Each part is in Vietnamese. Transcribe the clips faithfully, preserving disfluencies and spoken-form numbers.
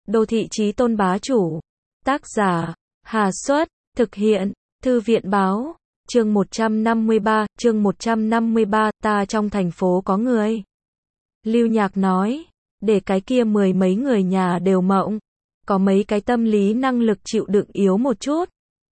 Đô thị chí tôn bá chủ. Tác giả, Hà Xuất, thực hiện, Thư viện báo, chương một trăm năm mươi ba, chương một trăm năm mươi ba, ta trong thành phố có người. Lưu Nhạc nói, để cái kia mười mấy người nhà đều mộng, có mấy cái tâm lý năng lực chịu đựng yếu một chút.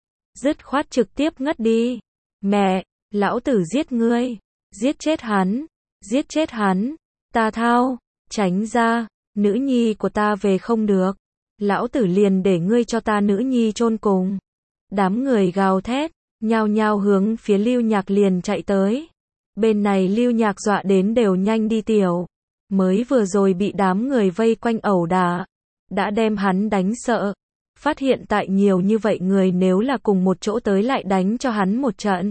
Dứt khoát trực tiếp ngất đi. Mẹ, lão tử giết ngươi, giết chết hắn, giết chết hắn, ta thao, tránh ra, nữ nhi của ta về không được. Lão tử liền để ngươi cho ta nữ nhi chôn cùng. Đám người gào thét, nhao nhao hướng phía Lưu Nhạc liền chạy tới. Bên này Lưu Nhạc dọa đến đều nhanh đi tiểu. Mới vừa rồi bị đám người vây quanh ẩu đả, đã đem hắn đánh sợ. Phát hiện tại nhiều như vậy người nếu là cùng một chỗ tới lại đánh cho hắn một trận.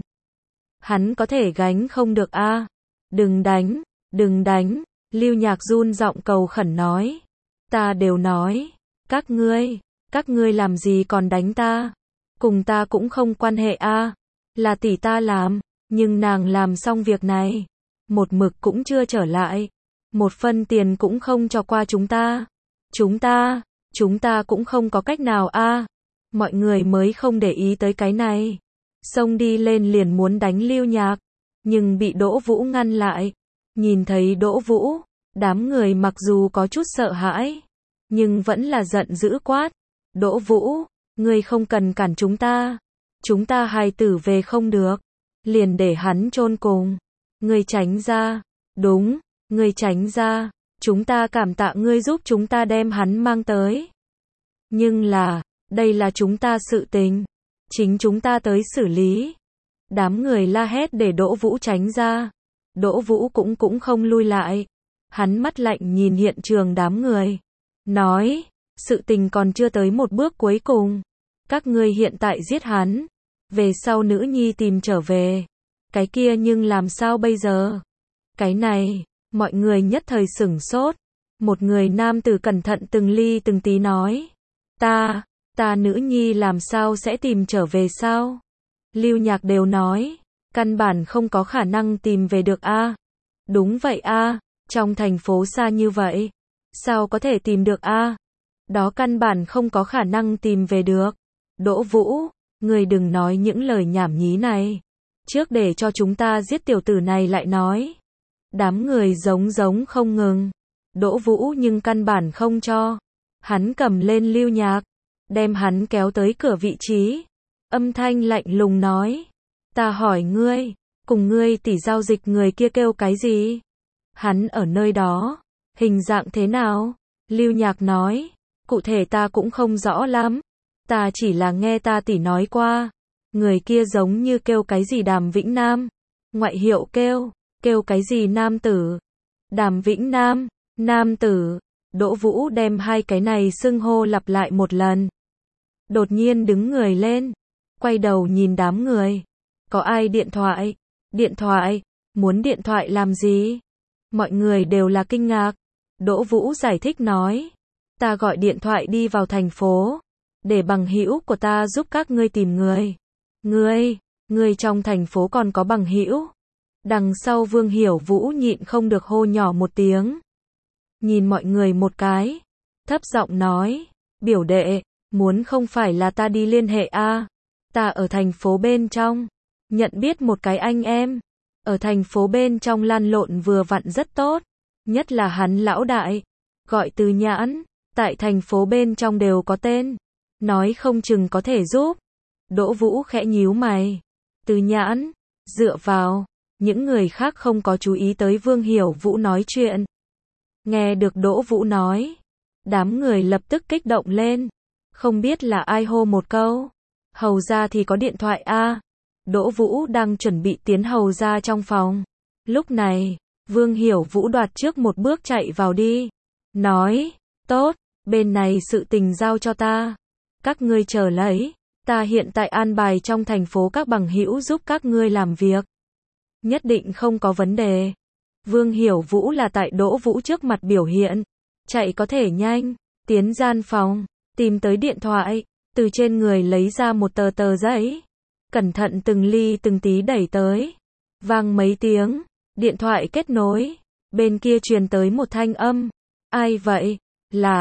Hắn có thể gánh không được a. À? Đừng đánh, đừng đánh, Lưu Nhạc run giọng cầu khẩn nói. Ta đều nói, các ngươi, các ngươi làm gì còn đánh ta? Cùng ta cũng không quan hệ a. À? Là tỷ ta làm, nhưng nàng làm xong việc này, một mực cũng chưa trở lại. Một phân tiền cũng không cho qua chúng ta. Chúng ta, chúng ta cũng không có cách nào a. À? Mọi người mới không để ý tới cái này. Xông đi lên liền muốn đánh Lưu Nhạc, nhưng bị Đỗ Vũ ngăn lại. Nhìn thấy Đỗ Vũ, đám người mặc dù có chút sợ hãi, nhưng vẫn là giận dữ quát. Đỗ Vũ, ngươi không cần cản chúng ta. Chúng ta hài tử về không được, liền để hắn chôn cùng. Ngươi tránh ra. Đúng, ngươi tránh ra. Chúng ta cảm tạ ngươi giúp chúng ta đem hắn mang tới. Nhưng là, đây là chúng ta sự tình. Chính chúng ta tới xử lý. Đám người la hét để Đỗ Vũ tránh ra. Đỗ Vũ cũng cũng không lui lại. Hắn mắt lạnh nhìn hiện trường đám người. Nói, sự tình còn chưa tới một bước cuối cùng. Các ngươi hiện tại giết hắn. Về sau nữ nhi tìm trở về. Cái kia nhưng làm sao bây giờ? Cái này, mọi người nhất thời sửng sốt. Một người nam tử cẩn thận từng ly từng tí nói. Ta, ta nữ nhi làm sao sẽ tìm trở về sao? Lưu Nhạc đều nói. Căn bản không có khả năng tìm về được a. À? Đúng vậy a, à, trong thành phố xa như vậy. Sao có thể tìm được a? À? Đó căn bản không có khả năng tìm về được. Đỗ Vũ, người đừng nói những lời nhảm nhí này. Trước để cho chúng ta giết tiểu tử này lại nói. Đám người giống giống không ngừng. Đỗ Vũ nhưng căn bản không cho. Hắn cầm lên Lưu Nhạc, đem hắn kéo tới cửa vị trí. Âm thanh lạnh lùng nói. Ta hỏi ngươi, cùng ngươi tỷ giao dịch người kia kêu cái gì? Hắn ở nơi đó, hình dạng thế nào? Lưu Nhạc nói, cụ thể ta cũng không rõ lắm. Ta chỉ là nghe ta tỷ nói qua. Người kia giống như kêu cái gì Đàm Vĩnh Nam. Ngoại hiệu kêu, kêu cái gì Nam Tử. Đàm Vĩnh Nam, Nam Tử. Đỗ Vũ đem hai cái này xưng hô lặp lại một lần. Đột nhiên đứng người lên, quay đầu nhìn đám người. Có ai điện thoại? Điện thoại? Muốn điện thoại làm gì? Mọi người đều là kinh ngạc. Đỗ Vũ giải thích nói. Ta gọi điện thoại đi vào thành phố, để bằng hữu của ta giúp các ngươi tìm người. Ngươi, ngươi trong thành phố còn có bằng hữu? Đằng sau Vương Hiểu Vũ nhịn không được hô nhỏ một tiếng. Nhìn mọi người một cái, thấp giọng nói, biểu đệ, muốn không phải là ta đi liên hệ a, à? Ta ở thành phố bên trong, nhận biết một cái anh em, ở thành phố bên trong lăn lộn vừa vặn rất tốt, nhất là hắn lão đại, gọi Từ Nhãn, tại thành phố bên trong đều có tên, nói không chừng có thể giúp. Đỗ Vũ khẽ nhíu mày. Từ Nhãn, dựa vào, những người khác không có chú ý tới Vương Hiểu Vũ nói chuyện. Nghe được Đỗ Vũ nói, đám người lập tức kích động lên. Không biết là ai hô một câu. Hầu ra thì có điện thoại a. À? Đỗ Vũ đang chuẩn bị tiến hầu ra trong phòng. Lúc này, Vương Hiểu Vũ đoạt trước một bước chạy vào đi. Nói, tốt, bên này sự tình giao cho ta. Các ngươi chờ lấy. Ta hiện tại an bài trong thành phố các bằng hữu giúp các ngươi làm việc. Nhất định không có vấn đề. Vương Hiểu Vũ là tại Đỗ Vũ trước mặt biểu hiện. Chạy có thể nhanh. Tiến gian phòng. Tìm tới điện thoại. Từ trên người lấy ra một tờ tờ giấy. Cẩn thận từng ly từng tí đẩy tới. Vang mấy tiếng. Điện thoại kết nối. Bên kia truyền tới một thanh âm. Ai vậy? Là.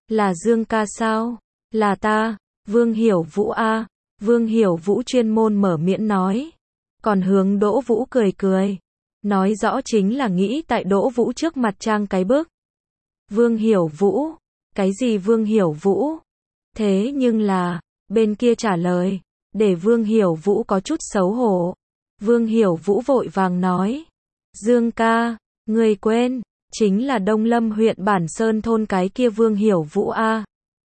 Là Dương ca sao? Là ta, Vương Hiểu Vũ a. Vương Hiểu Vũ chuyên môn mở miệng nói. Còn hướng Đỗ Vũ cười cười. Nói rõ chính là nghĩ tại Đỗ Vũ trước mặt trang cái bức. Vương Hiểu Vũ. Cái gì Vương Hiểu Vũ? Thế nhưng là, bên kia trả lời, để Vương Hiểu Vũ có chút xấu hổ. Vương Hiểu Vũ vội vàng nói. Dương ca, người quên, chính là Đông Lâm huyện Bản Sơn thôn cái kia Vương Hiểu Vũ a.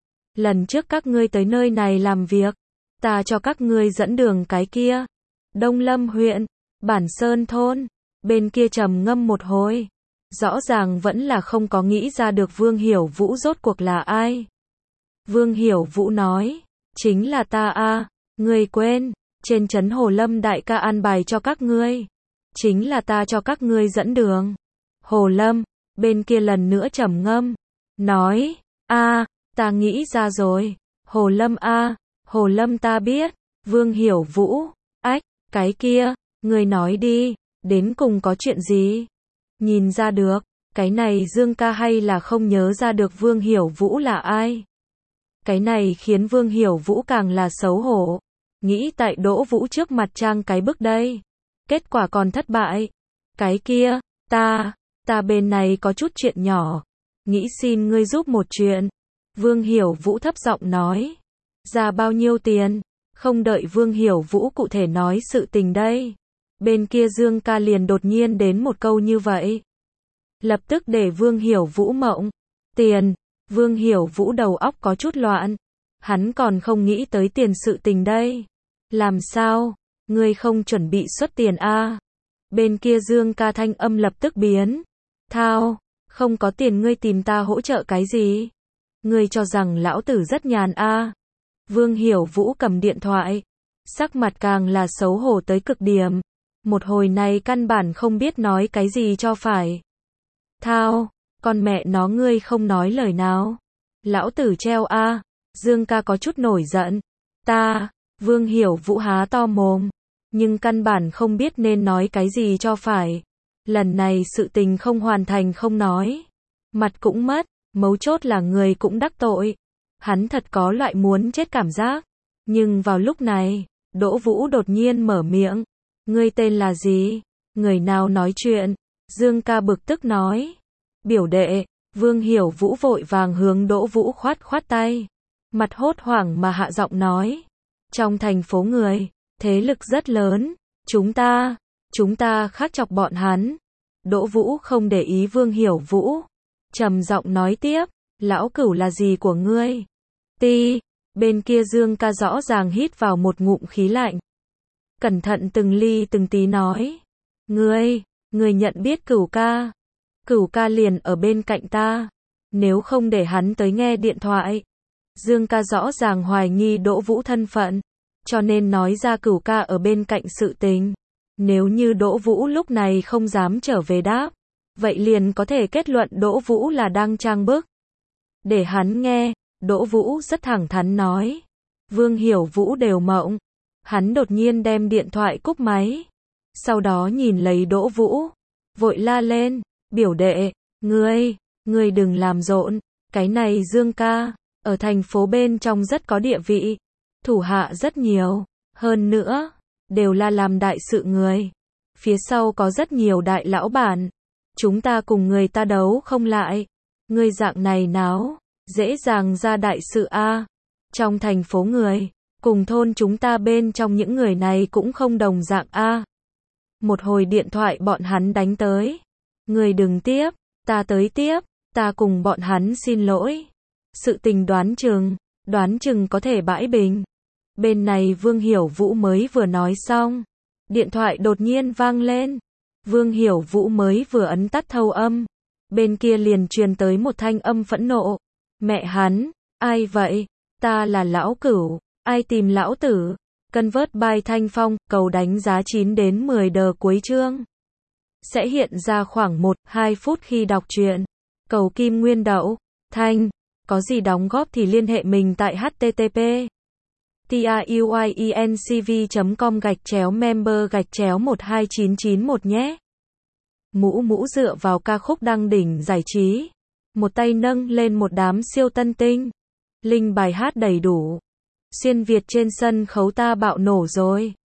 Lần trước các ngươi tới nơi này làm việc, ta cho các ngươi dẫn đường cái kia. Đông Lâm huyện, Bản Sơn thôn, bên kia trầm ngâm một hồi. Rõ ràng vẫn là không có nghĩ ra được Vương Hiểu Vũ rốt cuộc là ai. Vương Hiểu Vũ nói, chính là ta a, ngươi quên, trên trấn Hồ Lâm đại ca an bài cho các ngươi. Chính là ta cho các ngươi dẫn đường. Hồ Lâm, bên kia lần nữa trầm ngâm, nói, a, ta nghĩ ra rồi, Hồ Lâm a, Hồ Lâm ta biết. Vương Hiểu Vũ, ách, cái kia, ngươi nói đi, đến cùng có chuyện gì? Nhìn ra được, cái này Dương ca hay là không nhớ ra được Vương Hiểu Vũ là ai? Cái này khiến Vương Hiểu Vũ càng là xấu hổ. Nghĩ tại Đỗ Vũ trước mặt trang cái bức đây. Kết quả còn thất bại. Cái kia, ta, ta bên này có chút chuyện nhỏ. Nghĩ xin ngươi giúp một chuyện. Vương Hiểu Vũ thấp giọng nói. Ra bao nhiêu tiền? Không đợi Vương Hiểu Vũ cụ thể nói sự tình đây. Bên kia Dương ca liền đột nhiên đến một câu như vậy. Lập tức để Vương Hiểu Vũ mộng. Tiền. Vương Hiểu Vũ đầu óc có chút loạn. Hắn còn không nghĩ tới tiền sự tình đây. Làm sao? Ngươi không chuẩn bị xuất tiền a? Bên kia Dương ca thanh âm lập tức biến. Thao, không có tiền ngươi tìm ta hỗ trợ cái gì? Ngươi cho rằng lão tử rất nhàn a? Vương Hiểu Vũ cầm điện thoại. Sắc mặt càng là xấu hổ tới cực điểm. Một hồi này căn bản không biết nói cái gì cho phải. Thao, con mẹ nó ngươi không nói lời nào. Lão tử treo a. Dương ca có chút nổi giận. Ta, Vương Hiểu Vũ há to mồm. Nhưng căn bản không biết nên nói cái gì cho phải. Lần này sự tình không hoàn thành không nói. Mặt cũng mất, mấu chốt là người cũng đắc tội. Hắn thật có loại muốn chết cảm giác. Nhưng vào lúc này, Đỗ Vũ đột nhiên mở miệng. Ngươi tên là gì? Người nào nói chuyện? Dương ca bực tức nói. Biểu đệ. Vương Hiểu Vũ vội vàng hướng Đỗ Vũ khoát khoát tay. Mặt hốt hoảng mà hạ giọng nói. Trong thành phố người, thế lực rất lớn. Chúng ta, chúng ta khác chọc bọn hắn. Đỗ Vũ không để ý Vương Hiểu Vũ. Trầm giọng nói tiếp. Lão cửu là gì của ngươi? Ti. Bên kia Dương ca rõ ràng hít vào một ngụm khí lạnh. Cẩn thận từng ly từng tí nói. Ngươi, ngươi nhận biết cửu ca. Cửu ca liền ở bên cạnh ta. Nếu không để hắn tới nghe điện thoại. Dương ca rõ ràng hoài nghi Đỗ Vũ thân phận. Cho nên nói ra cửu ca ở bên cạnh sự tình. Nếu như Đỗ Vũ lúc này không dám trở về đáp. Vậy liền có thể kết luận Đỗ Vũ là đang trang bức. Để hắn nghe, Đỗ Vũ rất thẳng thắn nói. Vương Hiểu Vũ đều mộng. Hắn đột nhiên đem điện thoại cúp máy. Sau đó nhìn lấy Đỗ Vũ. Vội la lên. Biểu đệ, ngươi, ngươi đừng làm rộn. Cái này Dương ca, ở thành phố bên trong rất có địa vị. Thủ hạ rất nhiều. Hơn nữa, đều là làm đại sự người. Phía sau có rất nhiều đại lão bản. Chúng ta cùng người ta đấu không lại. Ngươi dạng này náo, dễ dàng ra đại sự a. Trong thành phố người, cùng thôn chúng ta bên trong những người này cũng không đồng dạng a. Một hồi điện thoại bọn hắn đánh tới. Người đừng tiếp, ta tới tiếp, ta cùng bọn hắn xin lỗi. Sự tình đoán chừng, đoán chừng có thể bãi bình. Bên này Vương Hiểu Vũ mới vừa nói xong. Điện thoại đột nhiên vang lên. Vương Hiểu Vũ mới vừa ấn tắt thâu âm. Bên kia liền truyền tới một thanh âm phẫn nộ. Mẹ hắn, ai vậy? Ta là lão cửu, ai tìm lão tử? Convert by Thanh Phong, cầu đánh giá chín đến mười đờ cuối chương. Sẽ hiện ra khoảng một đến hai phút khi đọc truyện. Cầu kim nguyên đậu, Thanh, có gì đóng góp thì liên hệ mình tại http truyencv chấm com gạch chéo member gạch chéo một hai chín chín một nhé. Mũ mũ dựa vào ca khúc đăng đỉnh giải trí. một tay nâng lên một đám siêu tân tinh. Linh bài hát đầy đủ. Xuyên Việt trên sân khấu ta bạo nổ rồi.